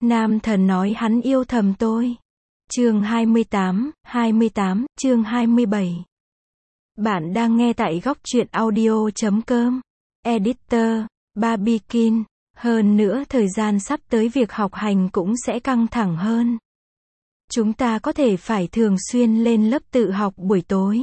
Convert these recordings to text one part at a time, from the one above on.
Nam thần nói hắn yêu thầm tôi. Chương 28, chương 27. Bạn đang nghe tại góc truyện audio.com. Editor, Barbikin. Hơn nữa thời gian sắp tới việc học hành cũng sẽ căng thẳng hơn. Chúng ta có thể phải thường xuyên lên lớp tự học buổi tối.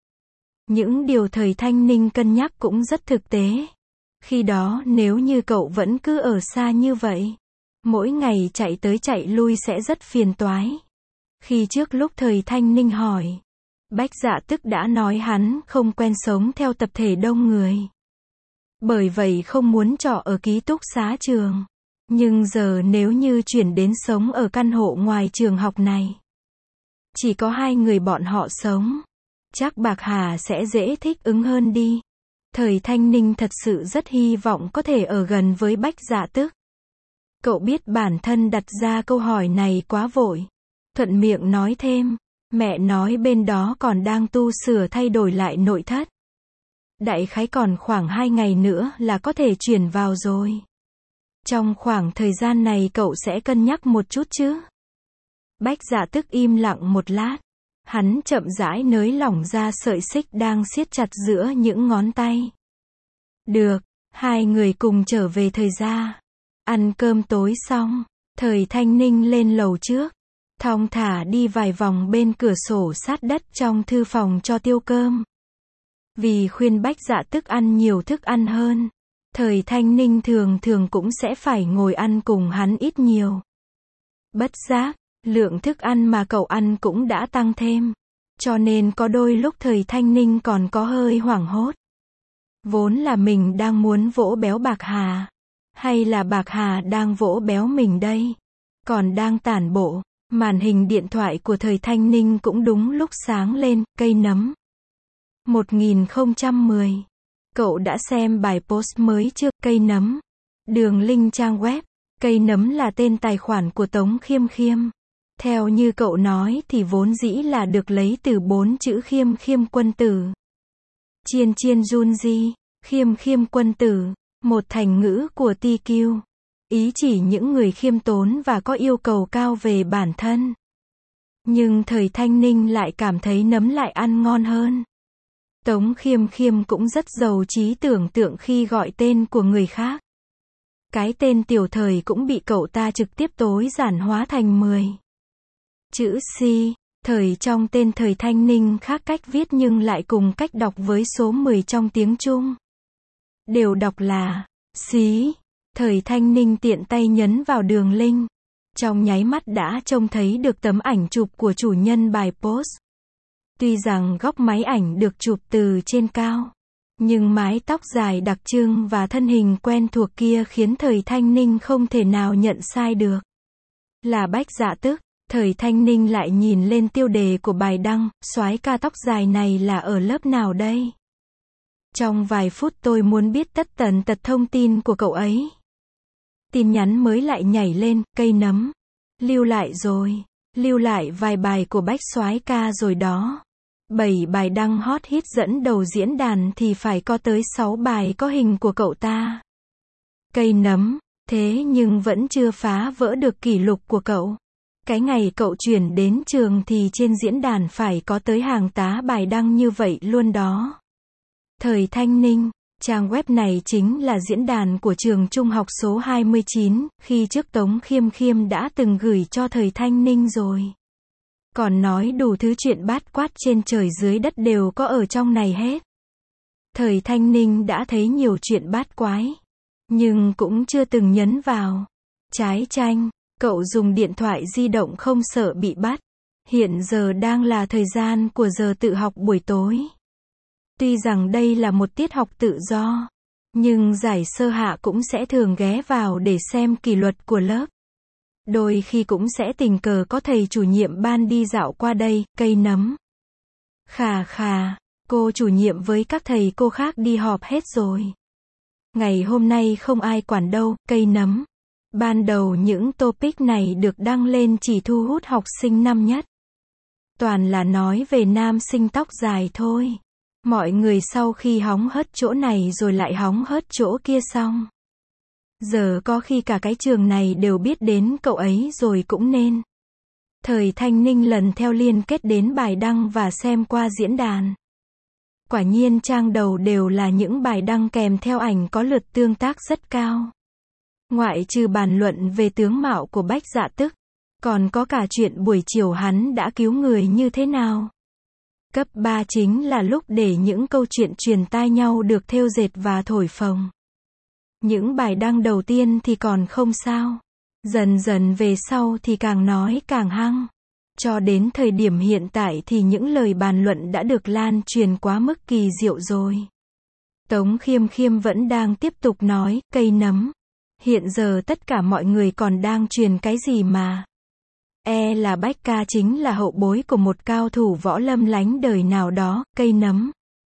Những điều thời Thanh Ninh cân nhắc cũng rất thực tế. Khi đó nếu như cậu vẫn cứ ở xa như vậy, mỗi ngày chạy tới chạy lui sẽ rất phiền toái. Khi trước lúc thời Thanh Ninh hỏi, Bách Dạ Tức đã nói hắn không quen sống theo tập thể đông người. Bởi vậy không muốn trọ ở ký túc xá trường. Nhưng giờ nếu như chuyển đến sống ở căn hộ ngoài trường học này, chỉ có hai người bọn họ sống, chắc Bạc Hà sẽ dễ thích ứng hơn đi. Thời Thanh Ninh thật sự rất hy vọng có thể ở gần với Bách Dạ Tức. Cậu biết bản thân đặt ra câu hỏi này quá vội. Thuận miệng nói thêm, mẹ nói bên đó còn đang tu sửa thay đổi lại nội thất. Đại khái còn khoảng 2 ngày nữa là có thể chuyển vào rồi. Trong khoảng thời gian này cậu sẽ cân nhắc một chút chứ? Bách Dạ Tức im lặng một lát. Hắn chậm rãi nới lỏng ra sợi xích đang siết chặt giữa những ngón tay. Được, hai người cùng trở về thời gia. Ăn cơm tối xong, thời Thanh Ninh lên lầu trước. Thong thả đi vài vòng bên cửa sổ sát đất trong thư phòng cho tiêu cơm. Vì khuyên Bách Dạ Tức ăn nhiều thức ăn hơn, thời Thanh Ninh thường thường cũng sẽ phải ngồi ăn cùng hắn ít nhiều. Bất giác, lượng thức ăn mà cậu ăn cũng đã tăng thêm. Cho nên có đôi lúc thời Thanh Ninh còn có hơi hoảng hốt. Vốn là mình đang muốn vỗ béo Bạc Hà, hay là Bạc Hà đang vỗ béo mình đây? Còn đang tản bộ, màn hình điện thoại của thời Thanh Ninh cũng đúng lúc sáng lên, cây nấm. 1010. Cậu đã xem bài post mới chưa? Cây nấm. Đường link trang web. Cây nấm là tên tài khoản của Tống Khiêm Khiêm. Theo như cậu nói thì vốn dĩ là được lấy từ 4 chữ Khiêm Khiêm quân tử. Chiên chiên Junji, Khiêm Khiêm quân tử, một thành ngữ của TQ. Ý chỉ những người khiêm tốn và có yêu cầu cao về bản thân. Nhưng thời Thanh Ninh lại cảm thấy nấm lại ăn ngon hơn. Tống Khiêm Khiêm cũng rất giàu trí tưởng tượng khi gọi tên của người khác. Cái tên tiểu thời cũng bị cậu ta trực tiếp tối giản hóa thành 10 chữ Si. Thời trong tên thời Thanh Ninh khác cách viết nhưng lại cùng cách đọc với số 10 trong tiếng Trung. Đều đọc là Xí. Thời Thanh Ninh tiện tay nhấn vào đường link. Trong nháy mắt đã trông thấy được tấm ảnh chụp của chủ nhân bài post. Tuy rằng góc máy ảnh được chụp từ trên cao, nhưng mái tóc dài đặc trưng và thân hình quen thuộc kia khiến thời Thanh Ninh không thể nào nhận sai được. Là Bách Dạ Tức. Thời Thanh Ninh lại nhìn lên tiêu đề của bài đăng, soái ca tóc dài này là ở lớp nào đây? Trong vài phút tôi muốn biết tất tần tật thông tin của cậu ấy. Tin nhắn mới lại nhảy lên, cây nấm. Lưu lại rồi. Lưu lại vài bài của Bách soái ca rồi đó. 7 bài đăng hot hit dẫn đầu diễn đàn thì phải có tới 6 bài có hình của cậu ta. Cây nấm. Thế nhưng vẫn chưa phá vỡ được kỷ lục của cậu. Cái ngày cậu chuyển đến trường thì trên diễn đàn phải có tới hàng tá bài đăng như vậy luôn đó. Thời Thanh Ninh, trang web này chính là diễn đàn của trường trung học số 29, khi trước Tống Khiêm Khiêm đã từng gửi cho thời Thanh Ninh rồi. Còn nói đủ thứ chuyện bát quát trên trời dưới đất đều có ở trong này hết. Thời Thanh Ninh đã thấy nhiều chuyện bát quái, nhưng cũng chưa từng nhấn vào. Trái tranh. Cậu dùng điện thoại di động không sợ bị bắt. Hiện giờ đang là thời gian của giờ tự học buổi tối. Tuy rằng đây là một tiết học tự do, nhưng giải sơ hạ cũng sẽ thường ghé vào để xem kỷ luật của lớp. Đôi khi cũng sẽ tình cờ có thầy chủ nhiệm ban đi dạo qua đây, cây nấm. Khà khà, cô chủ nhiệm với các thầy cô khác đi họp hết rồi. Ngày hôm nay không ai quản đâu, cây nấm. Ban đầu những topic này được đăng lên chỉ thu hút học sinh năm nhất. Toàn là nói về nam sinh tóc dài thôi. Mọi người sau khi hóng hớt chỗ này rồi lại hóng hớt chỗ kia xong, Giờ có khi cả cái trường này đều biết đến cậu ấy rồi cũng nên. Thời Thanh Ninh lần theo liên kết đến bài đăng và xem qua diễn đàn. Quả nhiên trang đầu đều là những bài đăng kèm theo ảnh có lượt tương tác rất cao. Ngoại trừ bàn luận về tướng mạo của Bách Dạ Tức, còn có cả chuyện buổi chiều hắn đã cứu người như thế nào. Cấp 3 chính là lúc để những câu chuyện truyền tai nhau được thêu dệt và thổi phồng. Những bài đăng đầu tiên thì còn không sao. Dần dần về sau thì càng nói càng hăng. Cho đến thời điểm hiện tại thì những lời bàn luận đã được lan truyền quá mức kỳ diệu rồi. Tống Khiêm Khiêm vẫn đang tiếp tục nói, cây nấm. Hiện giờ tất cả mọi người còn đang truyền cái gì mà. Là Bách ca chính là hậu bối của một cao thủ võ lâm lánh đời nào đó, cây nấm.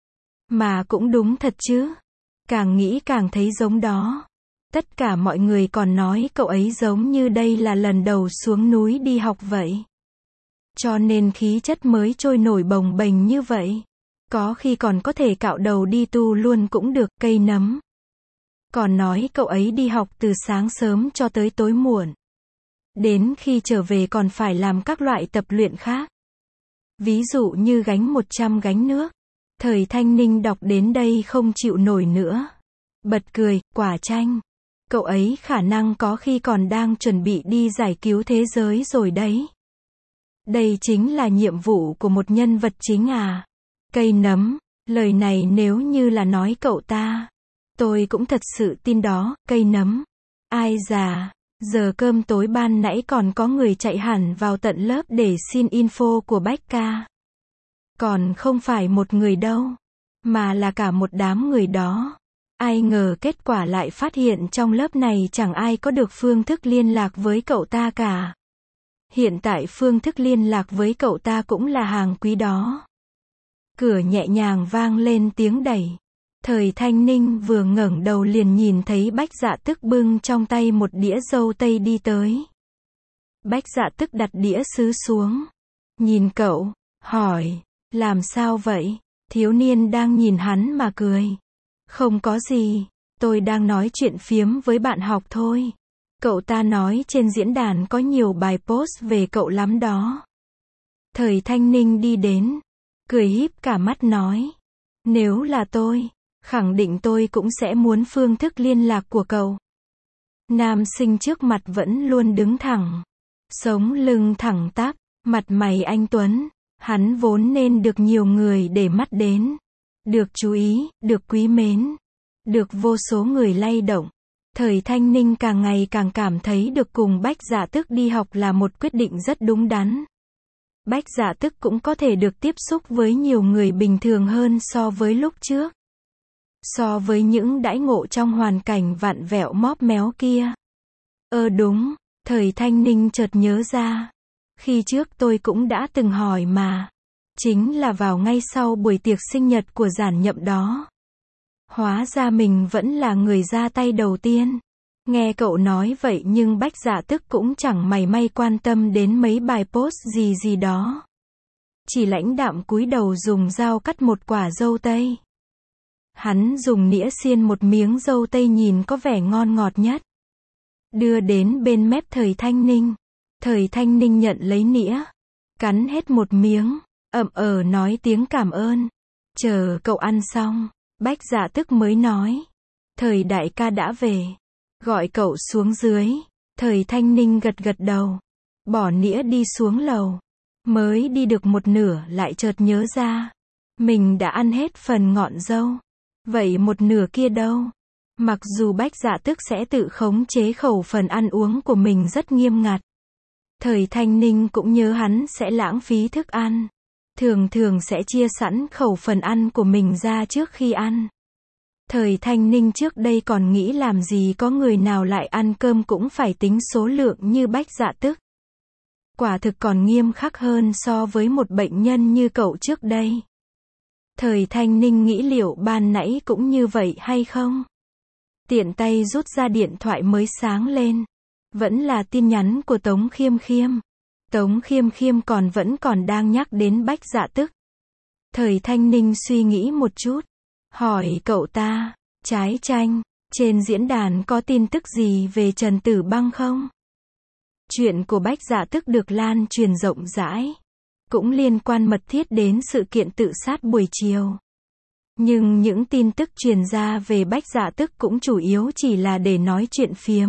Mà cũng đúng thật chứ. Càng nghĩ càng thấy giống đó. Tất cả mọi người còn nói cậu ấy giống như đây là lần đầu xuống núi đi học vậy. Cho nên khí chất mới trôi nổi bồng bềnh như vậy. Có khi còn có thể cạo đầu đi tu luôn cũng được, cây nấm. Còn nói cậu ấy đi học từ sáng sớm cho tới tối muộn. Đến khi trở về còn phải làm các loại tập luyện khác. Ví dụ như gánh 100 gánh nước. Thời Thanh Ninh đọc đến đây không chịu nổi nữa. Bật cười, quả chanh. Cậu ấy khả năng có khi còn đang chuẩn bị đi giải cứu thế giới rồi đấy. Đây chính là nhiệm vụ của một nhân vật chính à. Cây nấm, lời này nếu như là nói cậu ta, tôi cũng thật sự tin đó, cây nấm. Ai già, giờ cơm tối ban nãy còn có người chạy hẳn vào tận lớp để xin info của Bách ca. Còn không phải một người đâu, mà là cả một đám người đó. Ai ngờ kết quả lại phát hiện trong lớp này chẳng ai có được phương thức liên lạc với cậu ta cả. Hiện tại phương thức liên lạc với cậu ta cũng là hàng quý đó. Cửa nhẹ nhàng vang lên tiếng đẩy. Thời Thanh Ninh vừa ngẩng đầu liền nhìn thấy Bách Dạ Tức bưng trong tay một đĩa dâu tây đi tới. Bách Dạ Tức đặt đĩa sứ xuống. Nhìn cậu, hỏi, làm sao vậy? Thiếu niên đang nhìn hắn mà cười. Không có gì, tôi đang nói chuyện phiếm với bạn học thôi. Cậu ta nói trên diễn đàn có nhiều bài post về cậu lắm đó. Thời Thanh Ninh đi đến, cười híp cả mắt nói. Nếu là tôi, khẳng định tôi cũng sẽ muốn phương thức liên lạc của cậu. Nam sinh trước mặt vẫn luôn đứng thẳng. Sống lưng thẳng tắp, mặt mày anh tuấn. Hắn vốn nên được nhiều người để mắt đến. Được chú ý, được quý mến. Được vô số người lay động. Thời Thanh Ninh càng ngày càng cảm thấy được cùng Bách Dạ Tức đi học là một quyết định rất đúng đắn. Bách Dạ Tức cũng có thể được tiếp xúc với nhiều người bình thường hơn so với lúc trước. So với những đãi ngộ trong hoàn cảnh vặn vẹo móp méo kia. Đúng, Thời Thanh Ninh chợt nhớ ra. Khi trước tôi cũng đã từng hỏi mà. Chính là vào ngay sau buổi tiệc sinh nhật của Giản Nhậm đó. Hóa ra mình vẫn là người ra tay đầu tiên. Nghe cậu nói vậy nhưng Bách Dạ Tức cũng chẳng mảy may quan tâm đến mấy bài post gì đó. Chỉ lãnh đạm cúi đầu dùng dao cắt một quả dâu tây. Hắn dùng nĩa xiên một miếng dâu tây nhìn có vẻ ngon ngọt nhất. Đưa đến bên mép Thời Thanh Ninh. Thời Thanh Ninh nhận lấy nĩa. Cắn hết một miếng. Nói tiếng cảm ơn. Chờ cậu ăn xong. Bách Dạ Tức mới nói. Thời đại ca đã về. Gọi cậu xuống dưới. Thời Thanh Ninh gật gật đầu. Bỏ nĩa đi xuống lầu. Mới đi được một nửa lại chợt nhớ ra. Mình đã ăn hết phần ngọn dâu. Vậy một nửa kia đâu? Mặc dù Bách Dạ Tức sẽ tự khống chế khẩu phần ăn uống của mình rất nghiêm ngặt. Thời Thanh Ninh cũng nhớ hắn sẽ lãng phí thức ăn. Thường sẽ chia sẵn khẩu phần ăn của mình ra trước khi ăn. Thời Thanh Ninh trước đây còn nghĩ làm gì có người nào lại ăn cơm cũng phải tính số lượng như Bách Dạ Tức. Quả thực còn nghiêm khắc hơn so với một bệnh nhân như cậu trước đây. Thời Thanh Ninh nghĩ liệu ban nãy cũng như vậy hay không? Tiện tay rút ra điện thoại mới sáng lên. Vẫn là tin nhắn của Tống Khiêm Khiêm. Tống Khiêm Khiêm vẫn còn đang nhắc đến Bách Dạ Tức. Thời Thanh Ninh suy nghĩ một chút. Hỏi cậu ta, trái chanh, Trên diễn đàn có tin tức gì về Trần Tử Băng không? Chuyện của Bách Dạ Tức được lan truyền rộng rãi, cũng liên quan mật thiết đến sự kiện tự sát buổi chiều. Nhưng những tin tức truyền ra về Bách Dạ Tức cũng chủ yếu chỉ là để nói chuyện phiếm.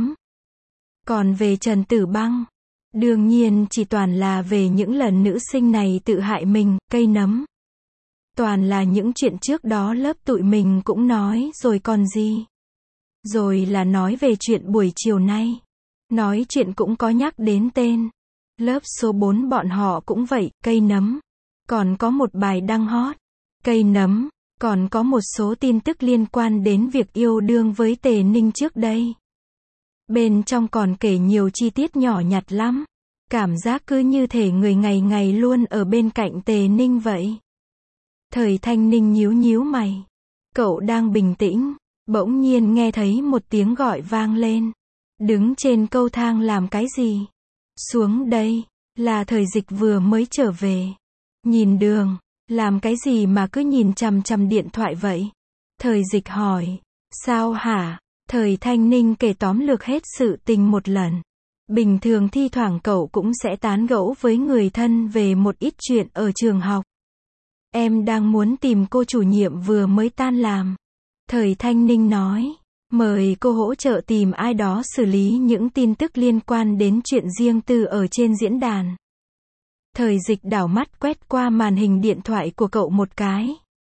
Còn về Trần Tử Băng, đương nhiên chỉ toàn là về những lần nữ sinh này tự hại mình, cây nấm. Toàn là những chuyện trước đó lớp tụi mình cũng nói rồi còn gì. Rồi là nói về chuyện buổi chiều nay. Nói chuyện cũng có nhắc đến tên. Lớp số 4 bọn họ cũng vậy, cây nấm. Còn có một bài đăng hot, cây nấm. Còn có một số tin tức liên quan đến việc yêu đương với Tề Ninh trước đây. Bên trong còn kể nhiều chi tiết nhỏ nhặt lắm. Cảm giác cứ như thể người ngày ngày luôn ở bên cạnh Tề Ninh vậy. Thời Thanh Ninh nhíu nhíu mày. Cậu đang bình tĩnh, bỗng nhiên nghe thấy một tiếng gọi vang lên. Đứng trên cầu thang làm cái gì? Xuống đây, là Thời Dịch vừa mới trở về. Nhìn đường, làm cái gì mà cứ nhìn chằm chằm điện thoại vậy? Thời Dịch hỏi. Sao hả? Thời Thanh Ninh kể tóm lược hết sự tình một lần. Bình thường thi thoảng cậu cũng sẽ tán gẫu với người thân về một ít chuyện ở trường học. Em đang muốn tìm cô chủ nhiệm vừa mới tan làm. Thời Thanh Ninh nói. Mời cô hỗ trợ tìm ai đó xử lý những tin tức liên quan đến chuyện riêng tư ở trên diễn đàn. Thời Dịch đảo mắt quét qua màn hình điện thoại của cậu một cái.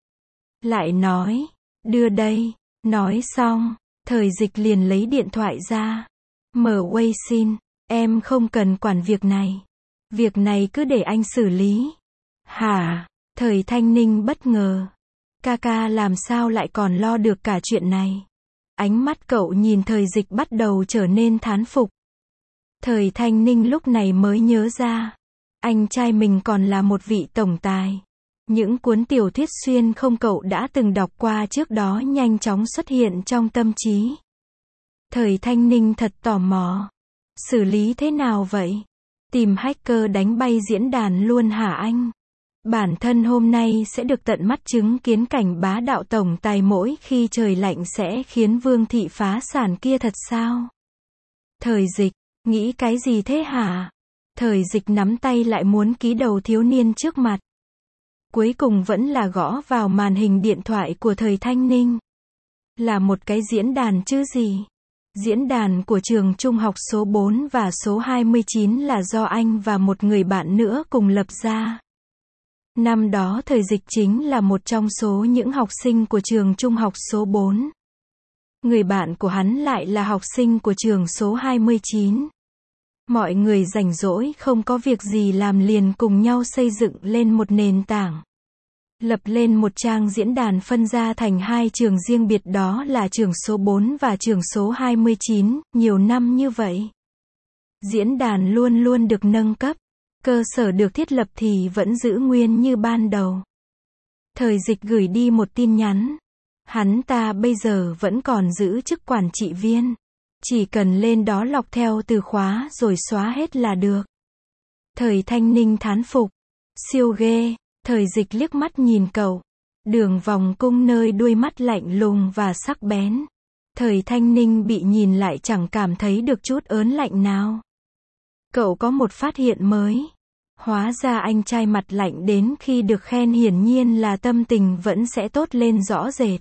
Lại nói. Đưa đây. Nói xong, Thời Dịch liền lấy điện thoại ra. Mở Weixin. Em không cần quản việc này. Việc này cứ để anh xử lý. Hả? Thời Thanh Ninh bất ngờ. Ca làm sao lại còn lo được cả chuyện này? Ánh mắt cậu nhìn Thời Dịch bắt đầu trở nên thán phục. Thời Thanh Ninh lúc này mới nhớ ra. Anh trai mình còn là một vị tổng tài. Những cuốn tiểu thuyết xuyên không cậu đã từng đọc qua trước đó nhanh chóng xuất hiện trong tâm trí. Thời Thanh Ninh thật tò mò. Xử lý thế nào vậy? Tìm hacker đánh bay diễn đàn luôn hả anh? Bản thân hôm nay sẽ được tận mắt chứng kiến cảnh bá đạo tổng tài mỗi khi trời lạnh sẽ khiến Vương thị phá sản kia thật sao? Thời Dịch, nghĩ cái gì thế hả? Thời Dịch nắm tay lại muốn ký đầu thiếu niên trước mặt. Cuối cùng vẫn là gõ vào màn hình điện thoại của Thời Thanh Ninh. Là một cái diễn đàn chứ gì? Diễn đàn của trường trung học số 4 và số 29 là do anh và một người bạn nữa cùng lập ra. Năm đó Thời Dịch chính là một trong số những học sinh của trường trung học số 4. Người bạn của hắn lại là học sinh của trường số 29. Mọi người rảnh rỗi không có việc gì làm liền cùng nhau xây dựng lên một nền tảng. Lập lên một trang diễn đàn phân ra thành hai trường riêng biệt, đó là trường số 4 và trường số 29, nhiều năm như vậy. Diễn đàn luôn luôn được nâng cấp. Cơ sở được thiết lập thì vẫn giữ nguyên như ban đầu. Thời Dịch gửi đi một tin nhắn. Hắn ta bây giờ vẫn còn giữ chức quản trị viên. Chỉ cần lên đó lọc theo từ khóa rồi xóa hết là được. Thời Thanh Ninh thán phục. Siêu ghê. Thời Dịch liếc mắt nhìn cậu. Đường vòng cung nơi đuôi mắt lạnh lùng và sắc bén. Thời Thanh Ninh bị nhìn lại chẳng cảm thấy được chút ớn lạnh nào. Cậu có một phát hiện mới. Hóa ra anh trai mặt lạnh đến khi được khen hiển nhiên là tâm tình vẫn sẽ tốt lên rõ rệt.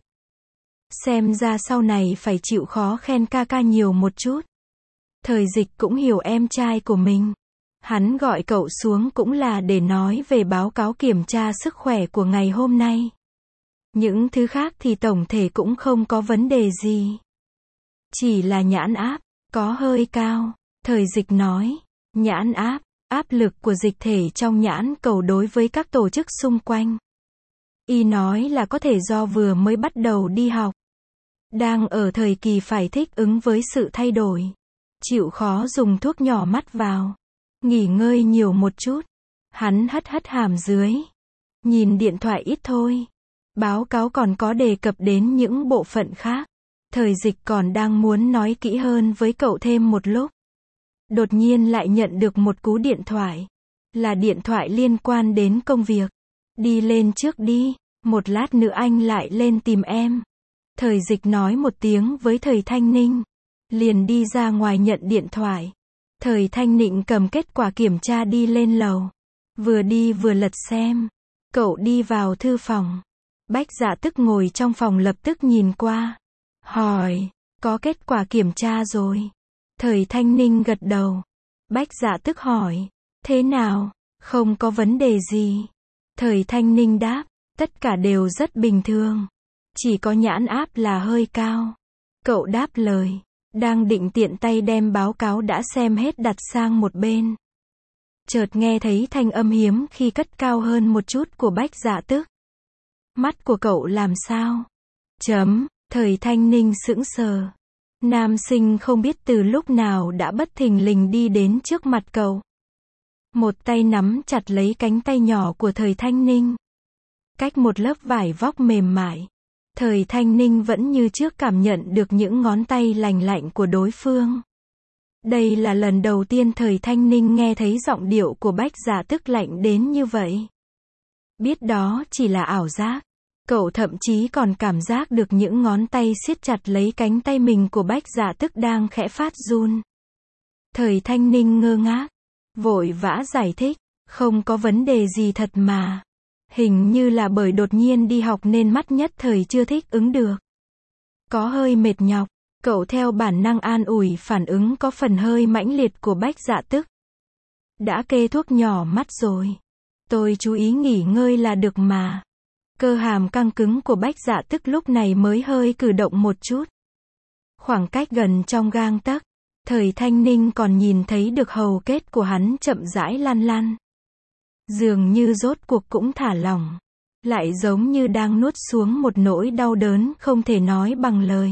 Xem ra sau này phải chịu khó khen ca nhiều một chút. Thời Dịch cũng hiểu em trai của mình. Hắn gọi cậu xuống cũng là để nói về báo cáo kiểm tra sức khỏe của ngày hôm nay. Những thứ khác thì tổng thể cũng không có vấn đề gì. Chỉ là nhãn áp, có hơi cao. Thời Dịch nói, nhãn áp, áp lực của dịch thể trong nhãn cầu đối với các tổ chức xung quanh. Y nói là có thể do vừa mới bắt đầu đi học. Đang ở thời kỳ phải thích ứng với sự thay đổi. Chịu khó dùng thuốc nhỏ mắt vào. Nghỉ ngơi nhiều một chút. Hắn hất hàm dưới. Nhìn điện thoại ít thôi. Báo cáo còn có đề cập đến những bộ phận khác. Thời Dịch còn đang muốn nói kỹ hơn với cậu thêm một lúc. Đột nhiên lại nhận được một cú điện thoại. Là điện thoại liên quan đến công việc. Đi lên trước đi. Một lát nữa anh lại lên tìm em. Thời Dịch nói một tiếng với Thời Thanh Ninh. Liền đi ra ngoài nhận điện thoại. Thời Thanh Ninh cầm kết quả kiểm tra đi lên lầu. Vừa đi vừa lật xem. Cậu đi vào thư phòng. Bách Dạ Tức ngồi trong phòng lập tức nhìn qua. Hỏi, có kết quả kiểm tra rồi. Thời Thanh Ninh gật đầu. Bách Dạ Tức hỏi, thế nào, không có vấn đề gì. Thời Thanh Ninh đáp, tất cả đều rất bình thường. Chỉ có nhãn áp là hơi cao. Cậu đáp lời. Đang định tiện tay đem báo cáo đã xem hết đặt sang một bên. Chợt nghe thấy thanh âm hiếm khi cất cao hơn một chút của Bách Dạ Tức. Mắt của cậu làm sao? Thời Thanh Ninh sững sờ. Nam sinh không biết từ lúc nào đã bất thình lình đi đến trước mặt cậu. Một tay nắm chặt lấy cánh tay nhỏ của Thời Thanh Ninh. Cách một lớp vải vóc mềm mại. Thời Thanh Ninh vẫn như trước cảm nhận được những ngón tay lành lạnh của đối phương. Đây là lần đầu tiên Thời Thanh Ninh nghe thấy giọng điệu của Bách Dạ Tức lạnh đến như vậy. Biết đó chỉ là ảo giác. Cậu thậm chí còn cảm giác được những ngón tay siết chặt lấy cánh tay mình của Bách Dạ Tức đang khẽ phát run. Thời Thanh Ninh ngơ ngác. Vội vã giải thích. Không có vấn đề gì thật mà. Hình như là bởi đột nhiên đi học nên mắt nhất thời chưa thích ứng được. Có hơi mệt nhọc. Cậu theo bản năng an ủi phản ứng có phần hơi mãnh liệt của Bách Dạ Tức. Đã kê thuốc nhỏ mắt rồi. Tôi chú ý nghỉ ngơi là được mà. Cơ hàm căng cứng của Bách Dạ Tức lúc này mới hơi cử động một chút. Khoảng cách gần trong gang tấc. Thời Thanh Ninh còn nhìn thấy được hầu kết của hắn chậm rãi lăn lăn. Dường như rốt cuộc cũng thả lỏng. Lại giống như đang nuốt xuống một nỗi đau đớn không thể nói bằng lời.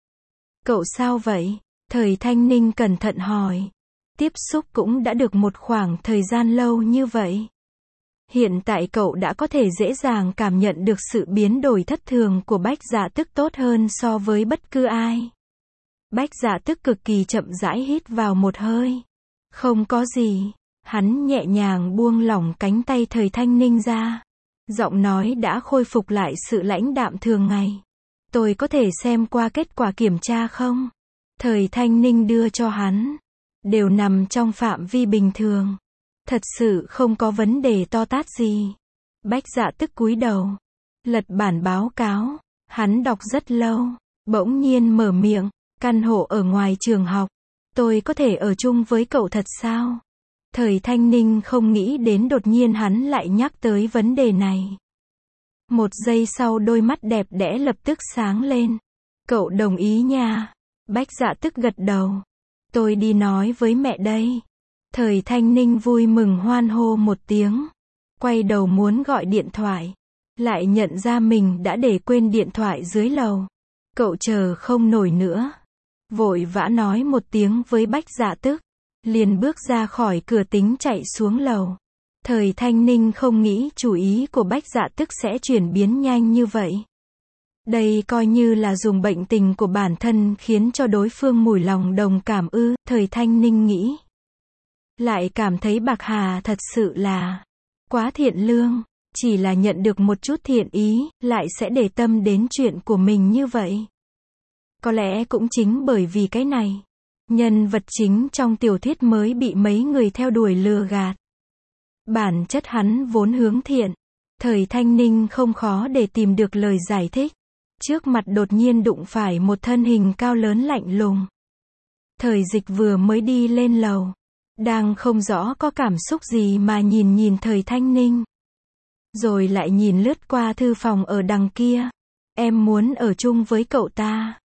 Cậu sao vậy? Thời Thanh Ninh cẩn thận hỏi. Tiếp xúc cũng đã được một khoảng thời gian lâu như vậy. Hiện tại cậu đã có thể dễ dàng cảm nhận được sự biến đổi thất thường của Bách Dạ Tức tốt hơn so với bất cứ ai. Bách Dạ Tức cực kỳ chậm rãi hít vào một hơi. Không có gì. Hắn nhẹ nhàng buông lỏng cánh tay Thời Thanh Ninh ra. Giọng nói đã khôi phục lại sự lãnh đạm thường ngày. Tôi có thể xem qua kết quả kiểm tra không? Thời Thanh Ninh đưa cho hắn. Đều nằm trong phạm vi bình thường. Thật sự không có vấn đề to tát gì. Bách Dạ Tức cúi đầu. Lật bản báo cáo. Hắn đọc rất lâu. Bỗng nhiên mở miệng. Căn hộ ở ngoài trường học. Tôi có thể ở chung với cậu thật sao? Thời Thanh Ninh không nghĩ đến đột nhiên hắn lại nhắc tới vấn đề này. Một giây sau đôi mắt đẹp đẽ lập tức sáng lên. Cậu đồng ý nha. Bách Dạ Tức gật đầu. Tôi đi nói với mẹ đây. Thời Thanh Ninh vui mừng hoan hô một tiếng. Quay đầu muốn gọi điện thoại. Lại nhận ra mình đã để quên điện thoại dưới lầu. Cậu chờ không nổi nữa. Vội vã nói một tiếng với Bách Dạ Tức. Liền bước ra khỏi cửa tính chạy xuống lầu. Thời Thanh Ninh không nghĩ chủ ý của Bách Dạ Tức sẽ chuyển biến nhanh như vậy. Đây coi như là dùng bệnh tình của bản thân khiến cho đối phương mủi lòng đồng cảm ư, Thời Thanh Ninh nghĩ. Lại cảm thấy Bạc Hà thật sự là quá thiện lương, chỉ là nhận được một chút thiện ý, lại sẽ để tâm đến chuyện của mình như vậy. Có lẽ cũng chính bởi vì cái này, nhân vật chính trong tiểu thuyết mới bị mấy người theo đuổi lừa gạt. Bản chất hắn vốn hướng thiện. Thời Thanh Ninh không khó để tìm được lời giải thích. Trước mặt đột nhiên đụng phải một thân hình cao lớn lạnh lùng. Thời Dịch vừa mới đi lên lầu. Đang không rõ có cảm xúc gì mà nhìn Thời Thanh Ninh. Rồi lại nhìn lướt qua thư phòng ở đằng kia. Em muốn ở chung với cậu ta.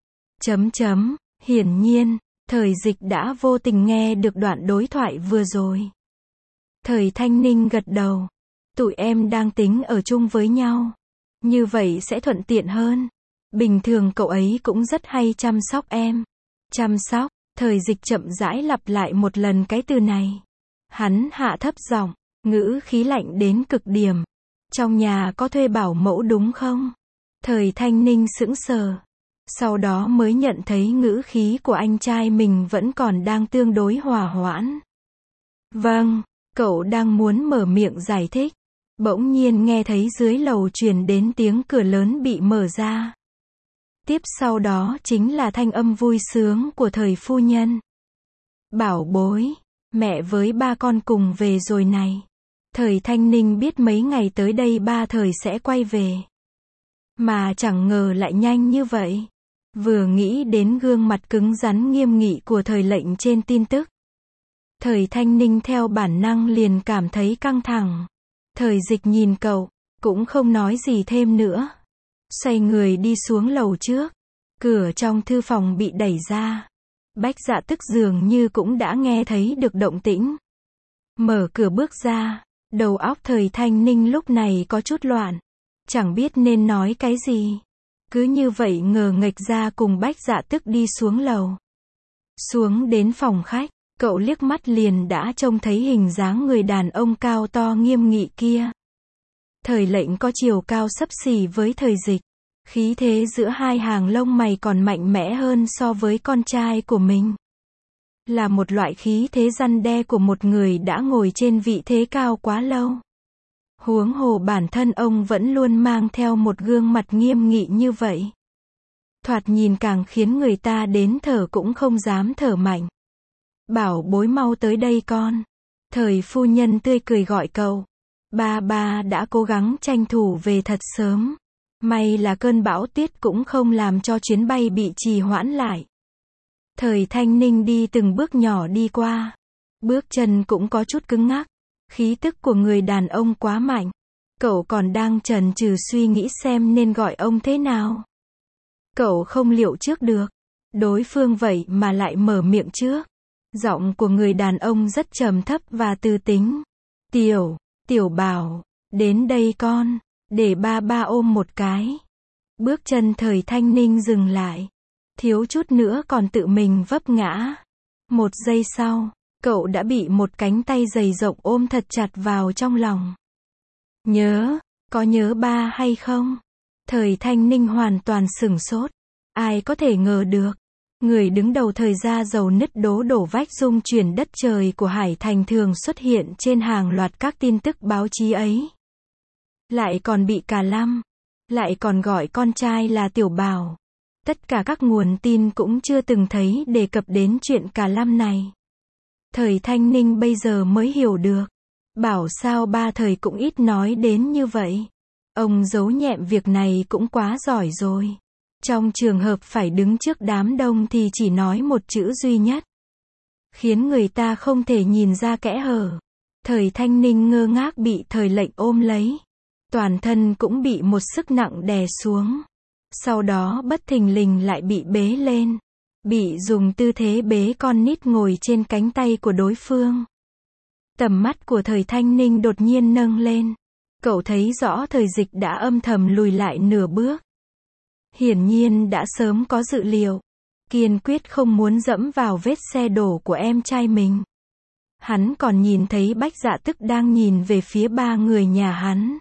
Hiển nhiên, Thời Dịch đã vô tình nghe được đoạn đối thoại vừa rồi. Thời Thanh Ninh gật đầu. Tụi em đang tính ở chung với nhau. Như vậy sẽ thuận tiện hơn. Bình thường cậu ấy cũng rất hay chăm sóc em. Chăm sóc, Thời Dịch chậm rãi lặp lại một lần cái từ này. Hắn hạ thấp giọng, ngữ khí lạnh đến cực điểm. Trong nhà có thuê bảo mẫu đúng không? Thời Thanh Ninh sững sờ. Sau đó mới nhận thấy ngữ khí của anh trai mình vẫn còn đang tương đối hòa hoãn. Vâng, cậu đang muốn mở miệng giải thích. Bỗng nhiên nghe thấy dưới lầu truyền đến tiếng cửa lớn bị mở ra. Tiếp sau đó chính là thanh âm vui sướng của thời phu nhân. Bảo bối, mẹ với ba con cùng về rồi này. Thời Thanh Ninh biết mấy ngày tới đây ba thời sẽ quay về. Mà chẳng ngờ lại nhanh như vậy. Vừa nghĩ đến gương mặt cứng rắn nghiêm nghị của thời lệnh trên tin tức. Thời Thanh Ninh theo bản năng liền cảm thấy căng thẳng. Thời Dịch nhìn cậu, cũng không nói gì thêm nữa. Xoay người đi xuống lầu trước. Cửa trong thư phòng bị đẩy ra. Bách Dạ Tức dường như cũng đã nghe thấy được động tĩnh. Mở cửa bước ra, đầu óc thời Thanh Ninh lúc này có chút loạn. Chẳng biết nên nói cái gì. Cứ như vậy ngờ nghệch ra cùng Bách Dạ Tức đi xuống lầu. Xuống đến phòng khách, cậu liếc mắt liền đã trông thấy hình dáng người đàn ông cao to nghiêm nghị kia. Thời lệnh có chiều cao xấp xỉ với thời Dịch. Khí thế giữa hai hàng lông mày còn mạnh mẽ hơn so với con trai của mình. Là một loại khí thế răn đe của một người đã ngồi trên vị thế cao quá lâu. Huống hồ bản thân ông vẫn luôn mang theo một gương mặt nghiêm nghị như vậy. Thoạt nhìn càng khiến người ta đến thở cũng không dám thở mạnh. Bảo bối mau tới đây con. Thời phu nhân tươi cười gọi cậu. Ba đã cố gắng tranh thủ về thật sớm. May là cơn bão tuyết cũng không làm cho chuyến bay bị trì hoãn lại. Thời Thanh Ninh đi từng bước nhỏ đi qua. Bước chân cũng có chút cứng ngắc. Khí tức của người đàn ông quá mạnh. Cậu còn đang chần chừ suy nghĩ xem nên gọi ông thế nào. Cậu không liệu trước được. Đối phương vậy mà lại mở miệng trước. Giọng của người đàn ông rất trầm thấp và tư tính. Tiểu Bảo, đến đây con. Để ba ôm một cái. Bước chân thời Thanh Ninh dừng lại. Thiếu chút nữa còn tự mình vấp ngã. Một giây sau, cậu đã bị một cánh tay dày rộng ôm thật chặt vào trong lòng. Có nhớ ba hay không? Thời Thanh Ninh hoàn toàn sửng sốt. Ai có thể ngờ được. Người đứng đầu thời gia giàu nứt đổ vách rung chuyển đất trời của Hải Thành thường xuất hiện trên hàng loạt các tin tức báo chí ấy. Lại còn bị Cả Lâm. Lại còn gọi con trai là Tiểu Bảo. Tất cả các nguồn tin cũng chưa từng thấy đề cập đến chuyện Cả Lâm này. Thời Thanh Ninh bây giờ mới hiểu được. Bảo sao ba thời cũng ít nói đến như vậy. Ông giấu nhẹm việc này cũng quá giỏi rồi. Trong trường hợp phải đứng trước đám đông thì chỉ nói một chữ duy nhất. Khiến người ta không thể nhìn ra kẽ hở. Thời Thanh Ninh ngơ ngác bị thời lệnh ôm lấy. Toàn thân cũng bị một sức nặng đè xuống. Sau đó bất thình lình lại bị bế lên. Bị dùng tư thế bế con nít ngồi trên cánh tay của đối phương. Tầm mắt của thời Thanh Ninh đột nhiên nâng lên. Cậu thấy rõ thời Dịch đã âm thầm lùi lại nửa bước. Hiển nhiên đã sớm có dự liệu. Kiên quyết không muốn dẫm vào vết xe đổ của em trai mình. Hắn còn nhìn thấy Bách Dạ Tức đang nhìn về phía ba người nhà hắn.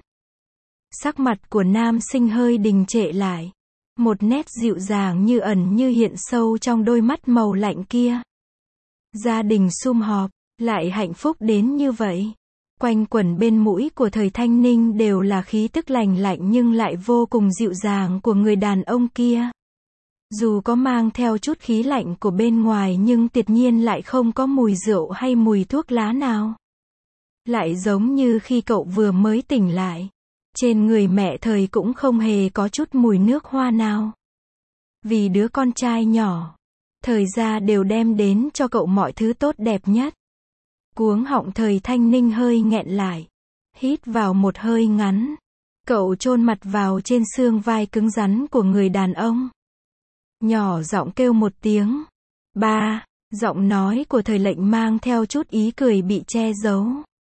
Sắc mặt của nam sinh hơi đình trệ lại. Một nét dịu dàng như ẩn như hiện sâu trong đôi mắt màu lạnh kia. Gia đình sum họp, lại hạnh phúc đến như vậy. Quanh quẩn bên mũi của thời Thanh Ninh đều là khí tức lành lạnh nhưng lại vô cùng dịu dàng của người đàn ông kia. Dù có mang theo chút khí lạnh của bên ngoài nhưng tuyệt nhiên lại không có mùi rượu hay mùi thuốc lá nào. Lại giống như khi cậu vừa mới tỉnh lại. Trên người mẹ thời cũng không hề có chút mùi nước hoa nào. Vì đứa con trai nhỏ, thời gia đều đem đến cho cậu mọi thứ tốt đẹp nhất. Cuống họng thời Thanh Ninh hơi nghẹn lại. Hít vào một hơi ngắn. Cậu chôn mặt vào trên xương vai cứng rắn của người đàn ông. Nhỏ giọng kêu một tiếng. Ba, giọng nói của thời lệnh mang theo chút ý cười bị che giấu.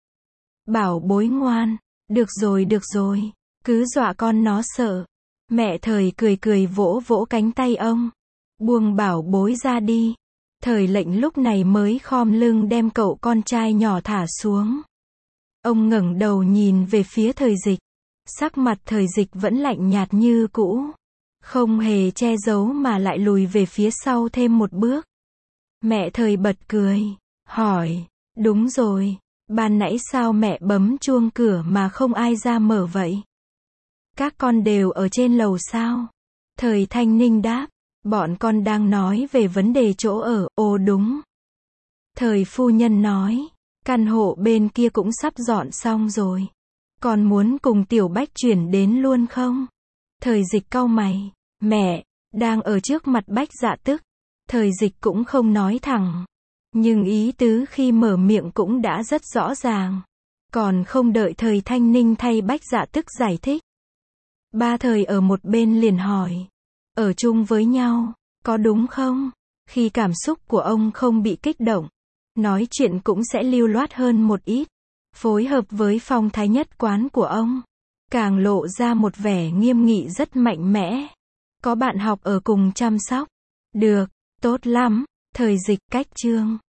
Bảo bối ngoan. Được rồi, cứ dọa con nó sợ. Mẹ thời cười vỗ vỗ cánh tay ông. Buông bảo bối ra đi. Thời lệnh lúc này mới khom lưng đem cậu con trai nhỏ thả xuống. Ông ngẩng đầu nhìn về phía thời Dịch. Sắc mặt thời Dịch vẫn lạnh nhạt như cũ. Không hề che giấu mà lại lùi về phía sau thêm một bước. Mẹ thời bật cười. Hỏi, đúng rồi. Ban nãy sao mẹ bấm chuông cửa mà không ai ra mở vậy? Các con đều ở trên lầu sao? Thời Thanh Ninh đáp, bọn con đang nói về vấn đề chỗ ở, ồ đúng. Thời phu nhân nói, căn hộ bên kia cũng sắp dọn xong rồi. Con muốn cùng Tiểu Bách chuyển đến luôn không? Thời Dịch cau mày, mẹ, đang ở trước mặt Bách Dạ tức. Thời Dịch cũng không nói thẳng. Nhưng ý tứ khi mở miệng cũng đã rất rõ ràng. Còn không đợi thời Thanh Ninh thay Bách Dạ tức giải thích. Ba thời ở một bên liền hỏi. Ở chung với nhau, có đúng không? Khi cảm xúc của ông không bị kích động, nói chuyện cũng sẽ lưu loát hơn một ít. Phối hợp với phong thái nhất quán của ông, càng lộ ra một vẻ nghiêm nghị rất mạnh mẽ. Có bạn học ở cùng chăm sóc. Được, tốt lắm. Thời Dịch cách chương